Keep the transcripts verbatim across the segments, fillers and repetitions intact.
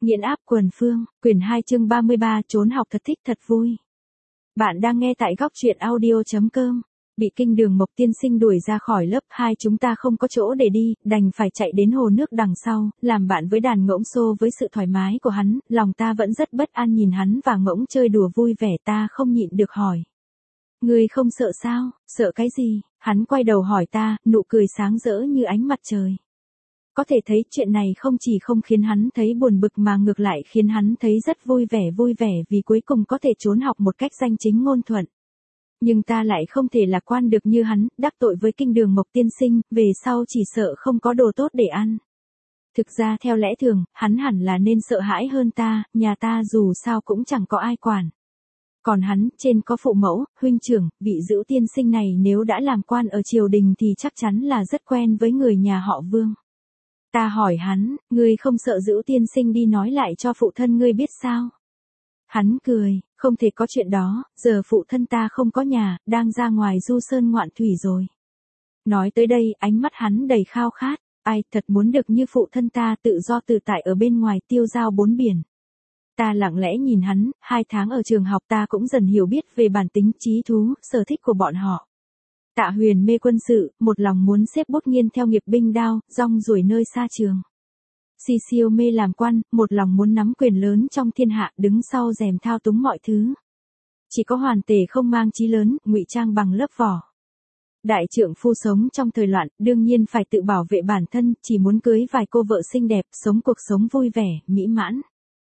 Nghiện áp quần phương, quyển hai chương ba mươi ba, trốn học thật thích thật vui. Bạn đang nghe tại góc truyện audio chấm com. Bị kinh đường Mộc tiên sinh đuổi ra khỏi lớp hai, chúng ta không có chỗ để đi, đành phải chạy đến hồ nước đằng sau, làm bạn với đàn ngỗng xô. Với sự thoải mái của hắn, lòng ta vẫn rất bất an nhìn hắn và ngỗng chơi đùa vui vẻ. Ta không nhịn được hỏi: Ngươi không sợ sao? Sợ cái gì? Hắn quay đầu hỏi ta, nụ cười sáng rỡ như ánh mặt trời. Có thể thấy chuyện này không chỉ không khiến hắn thấy buồn bực mà ngược lại khiến hắn thấy rất vui vẻ vui vẻ vì cuối cùng có thể trốn học một cách danh chính ngôn thuận. Nhưng ta lại không thể lạc quan được như hắn, đắc tội với kinh đường Mộc tiên sinh, về sau chỉ sợ không có đồ tốt để ăn. Thực ra theo lẽ thường, hắn hẳn là nên sợ hãi hơn ta, nhà ta dù sao cũng chẳng có ai quản. Còn hắn, trên có phụ mẫu, huynh trưởng, vị Dữu tiên sinh này nếu đã làm quan ở triều đình thì chắc chắn là rất quen với người nhà họ Vương. Ta hỏi hắn, ngươi không sợ Dữu tiên sinh đi nói lại cho phụ thân ngươi biết sao? Hắn cười, không thể có chuyện đó, giờ phụ thân ta không có nhà, đang ra ngoài du sơn ngoạn thủy rồi. Nói tới đây, ánh mắt hắn đầy khao khát, ai thật muốn được như phụ thân ta tự do tự tại ở bên ngoài tiêu dao bốn biển. Ta lặng lẽ nhìn hắn, hai tháng ở trường học ta cũng dần hiểu biết về bản tính trí thú, sở thích của bọn họ. Tạ Huyền mê quân sự, một lòng muốn xếp bút nghiên theo nghiệp binh đao, rong ruổi nơi xa trường. Si Siêu mê làm quan, một lòng muốn nắm quyền lớn trong thiên hạ, đứng sau rèm thao túng mọi thứ. Chỉ có Hoàn Tề không mang chí lớn, ngụy trang bằng lớp vỏ. Đại trượng phu sống trong thời loạn, đương nhiên phải tự bảo vệ bản thân, chỉ muốn cưới vài cô vợ xinh đẹp, sống cuộc sống vui vẻ, mỹ mãn.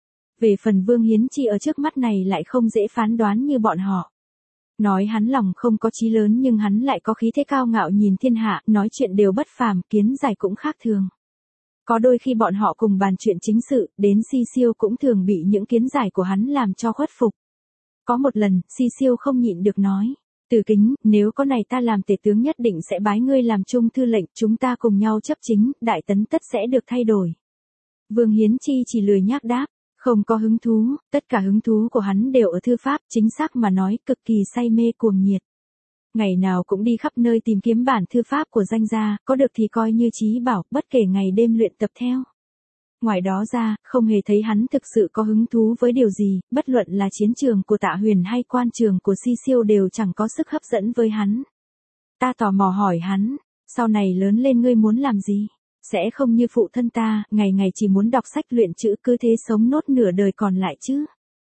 Về phần Vương Hiến Chi ở trước mắt này lại không dễ phán đoán như bọn họ. Nói hắn lòng không có chí lớn nhưng hắn lại có khí thế cao ngạo nhìn thiên hạ, nói chuyện đều bất phàm, kiến giải cũng khác thường. Có đôi khi bọn họ cùng bàn chuyện chính sự, đến Si Siêu cũng thường bị những kiến giải của hắn làm cho khuất phục. Có một lần, Si Siêu không nhịn được nói: Từ Kính, nếu có này ta làm tể tướng nhất định sẽ bái ngươi làm trung thư lệnh, chúng ta cùng nhau chấp chính, đại tấn tất sẽ được thay đổi. Vương Hiến Chi chỉ lười nhác đáp, không có hứng thú, tất cả hứng thú của hắn đều ở thư pháp, chính xác mà nói, cực kỳ say mê cuồng nhiệt. Ngày nào cũng đi khắp nơi tìm kiếm bản thư pháp của danh gia, có được thì coi như trí bảo, bất kể ngày đêm luyện tập theo. Ngoài đó ra, không hề thấy hắn thực sự có hứng thú với điều gì, bất luận là chiến trường của Tạ Huyền hay quan trường của Si Siêu đều chẳng có sức hấp dẫn với hắn. Ta tò mò hỏi hắn, sau này lớn lên ngươi muốn làm gì? Sẽ không như phụ thân ta, ngày ngày chỉ muốn đọc sách luyện chữ cứ thế sống nốt nửa đời còn lại chứ?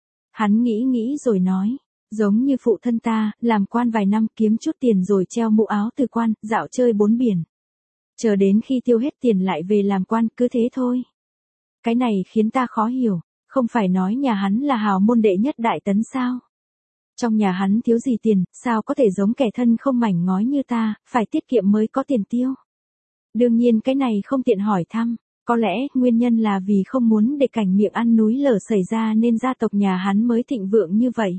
Hắn nghĩ nghĩ rồi nói, giống như phụ thân ta, làm quan vài năm kiếm chút tiền rồi treo mũ áo từ quan, dạo chơi bốn biển. Chờ đến khi tiêu hết tiền lại về làm quan, cứ thế thôi. Cái này khiến ta khó hiểu, không phải nói nhà hắn là hào môn đệ nhất đại tấn sao? Trong nhà hắn thiếu gì tiền, sao có thể giống kẻ thân không mảnh ngói như ta, phải tiết kiệm mới có tiền tiêu? Đương nhiên cái này không tiện hỏi thăm, có lẽ nguyên nhân là vì không muốn để cảnh miệng ăn núi lở xảy ra nên gia tộc nhà hắn mới thịnh vượng như vậy.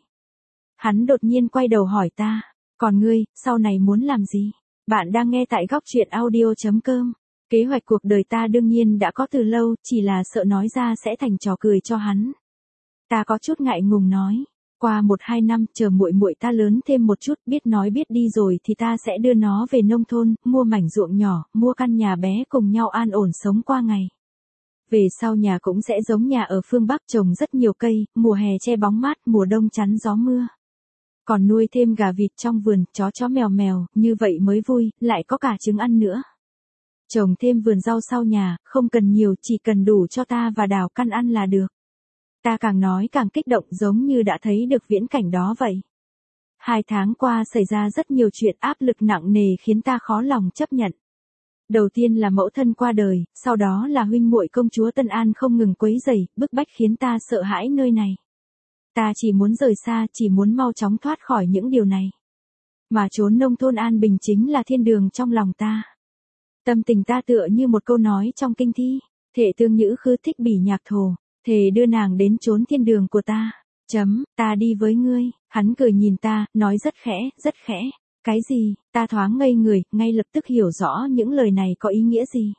Hắn đột nhiên quay đầu hỏi ta, còn ngươi, sau này muốn làm gì? Bạn đang nghe tại góc truyện audio chấm com. Kế hoạch cuộc đời ta đương nhiên đã có từ lâu, chỉ là sợ nói ra sẽ thành trò cười cho hắn. Ta có chút ngại ngùng nói, qua một hai năm chờ muội muội ta lớn thêm một chút, biết nói biết đi rồi thì ta sẽ đưa nó về nông thôn, mua mảnh ruộng nhỏ, mua căn nhà bé cùng nhau an ổn sống qua ngày. Về sau nhà cũng sẽ giống nhà ở phương Bắc, trồng rất nhiều cây, mùa hè che bóng mát, mùa đông chắn gió mưa. Còn nuôi thêm gà vịt trong vườn, chó chó mèo mèo, như vậy mới vui, lại có cả trứng ăn nữa. Trồng thêm vườn rau sau nhà, không cần nhiều, chỉ cần đủ cho ta và Đào căn ăn là được. Ta càng nói càng kích động, giống như đã thấy được viễn cảnh đó vậy. Hai tháng qua xảy ra rất nhiều chuyện áp lực nặng nề khiến ta khó lòng chấp nhận. Đầu tiên là mẫu thân qua đời, sau đó là huynh muội công chúa Tân An không ngừng quấy rầy, bức bách khiến ta sợ hãi nơi này. Ta chỉ muốn rời xa, chỉ muốn mau chóng thoát khỏi những điều này. Mà trốn nông thôn an bình chính là thiên đường trong lòng ta. Tâm tình ta tựa như một câu nói trong kinh thi, thệ tương nhữ khư thích bỉ nhạc thổ, thề đưa nàng đến chốn thiên đường của ta. Chấm, ta đi với ngươi. Hắn cười nhìn ta, nói rất khẽ, rất khẽ. Cái gì? Ta thoáng ngây người, ngay lập tức hiểu rõ những lời này có ý nghĩa gì.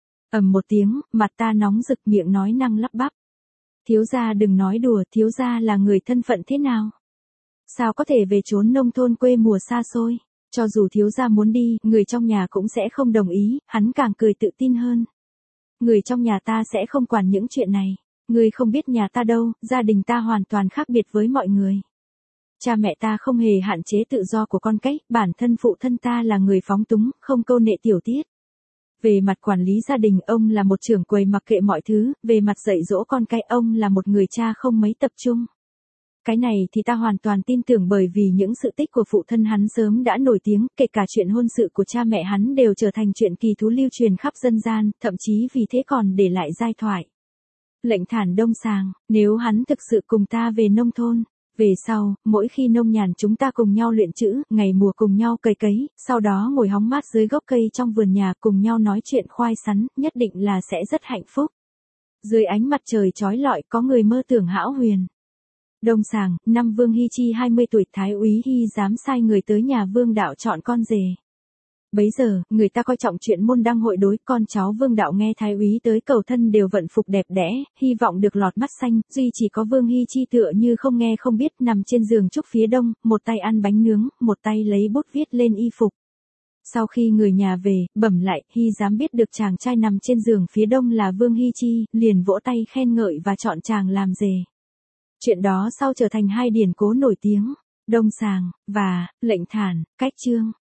Ầm một tiếng, mặt ta nóng rực, miệng nói năng lắp bắp. Thiếu gia đừng nói đùa, thiếu gia là người thân phận thế nào? Sao có thể về chốn nông thôn quê mùa xa xôi? Cho dù thiếu gia muốn đi, người trong nhà cũng sẽ không đồng ý, hắn càng cười tự tin hơn. Người trong nhà ta sẽ không quản những chuyện này. Ngươi không biết nhà ta đâu, gia đình ta hoàn toàn khác biệt với mọi người. Cha mẹ ta không hề hạn chế tự do của con cái, bản thân phụ thân ta là người phóng túng, không câu nệ tiểu tiết. Về mặt quản lý gia đình, ông là một trưởng quầy mặc kệ mọi thứ, về mặt dạy dỗ con cái, ông là một người cha không mấy tập trung. Cái này thì ta hoàn toàn tin tưởng, bởi vì những sự tích của phụ thân hắn sớm đã nổi tiếng, kể cả chuyện hôn sự của cha mẹ hắn đều trở thành chuyện kỳ thú lưu truyền khắp dân gian, thậm chí vì thế còn để lại giai thoại. Lệnh Thản Đông Sàng, nếu hắn thực sự cùng ta về nông thôn, về sau, mỗi khi nông nhàn chúng ta cùng nhau luyện chữ, ngày mùa cùng nhau cày cấy, sau đó ngồi hóng mát dưới gốc cây trong vườn nhà cùng nhau nói chuyện khoai sắn, nhất định là sẽ rất hạnh phúc. Dưới ánh mặt trời chói lọi có người mơ tưởng hão huyền. Đông Sàng, năm Vương Hy Chi hai mươi tuổi, Thái úy Hy dám sai người tới nhà Vương Đạo chọn con rể. Bấy giờ, người ta coi trọng chuyện môn đăng hội đối, con cháu Vương Đạo nghe Thái úy tới cầu thân đều vận phục đẹp đẽ, hy vọng được lọt mắt xanh, duy chỉ có Vương Hy Chi tựa như không nghe không biết, nằm trên giường trúc phía đông, một tay ăn bánh nướng, một tay lấy bút viết lên y phục. Sau khi người nhà về, bẩm lại, Hy dám biết được chàng trai nằm trên giường phía đông là Vương Hy Chi, liền vỗ tay khen ngợi và chọn chàng làm rể. Chuyện đó sau trở thành hai điển cố nổi tiếng, Đông Sàng và Lệnh Thản, cách chương.